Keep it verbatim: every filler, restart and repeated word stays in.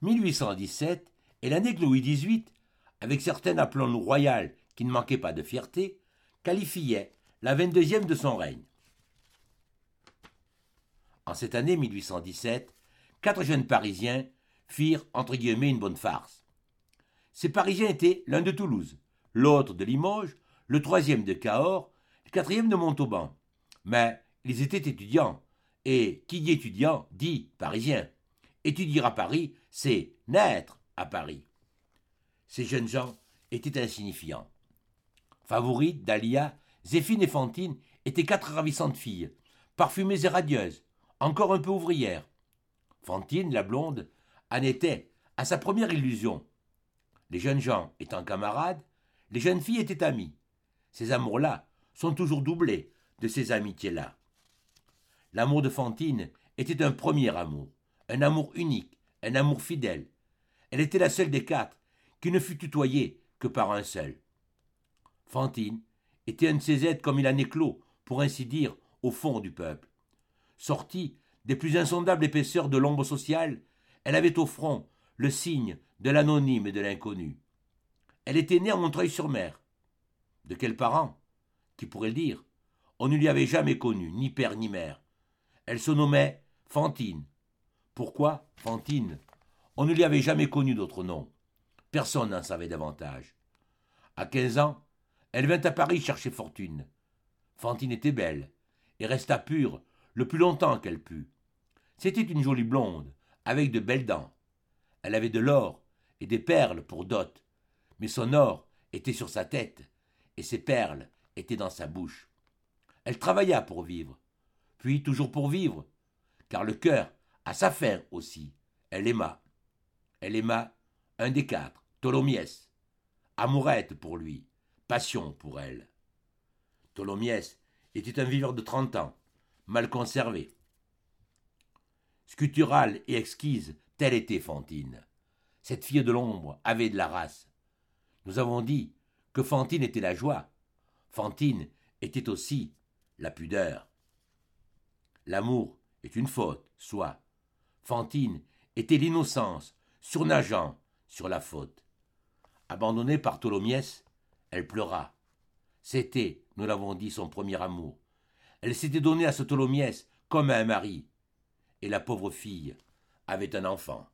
mille huit cent dix-sept est l'année que Louis dix-huit, avec certaines appelons-nous royales qui ne manquaient pas de fierté, qualifiait la vingt-deuxième de son règne. En cette année mille huit cent dix-sept, quatre jeunes Parisiens firent entre guillemets une bonne farce. Ces Parisiens étaient l'un de Toulouse, l'autre de Limoges, le troisième de Cahors, le quatrième de Montauban. Mais ils étaient étudiants, et qui dit étudiant dit Parisien. Étudier à Paris, c'est naître à Paris. Ces jeunes gens étaient insignifiants. Favourite, Dahlia, Zéphine et Fantine étaient quatre ravissantes filles, parfumées et radieuses, encore un peu ouvrières. Fantine, la blonde, en était à sa première illusion. Les jeunes gens étant camarades, les jeunes filles étaient amies. Ces amours-là sont toujours doublés de ces amitiés-là. L'amour de Fantine était un premier amour, un amour unique, un amour fidèle. Elle était la seule des quatre qui ne fut tutoyée que par un seul. Fantine était un de ces êtres comme il en éclos, pour ainsi dire, au fond du peuple. Sortie des plus insondables épaisseurs de l'ombre sociale, elle avait au front le signe de l'anonyme et de l'inconnu. Elle était née à Montreuil-sur-Mer. De quels parents? Qui pourrait le dire? On ne lui avait jamais connu, ni père ni mère. Elle se nommait Fantine. Pourquoi Fantine? On ne lui avait jamais connu d'autre nom. Personne n'en savait davantage. À quinze ans, elle vint à Paris chercher fortune. Fantine était belle et resta pure le plus longtemps qu'elle put. C'était une jolie blonde, avec de belles dents. Elle avait de l'or et des perles pour dot, mais son or était sur sa tête et ses perles étaient dans sa bouche. Elle travailla pour vivre, puis toujours pour vivre, car le cœur a sa fin aussi. Elle aima. Elle aima un des quatre, Tholomyès. Amourette pour lui, passion pour elle. Tholomyès était un viveur de trente ans, mal conservé. Sculpturale et exquise, telle était Fantine. Cette fille de l'ombre avait de la race. Nous avons dit que Fantine était la joie. Fantine était aussi la pudeur. L'amour est une faute, soit. Fantine était l'innocence, surnageant sur la faute. Abandonnée par Tholomyès, elle pleura. C'était, nous l'avons dit, son premier amour. Elle s'était donnée à ce Tholomyès comme à un mari. Et la pauvre fille avait un enfant.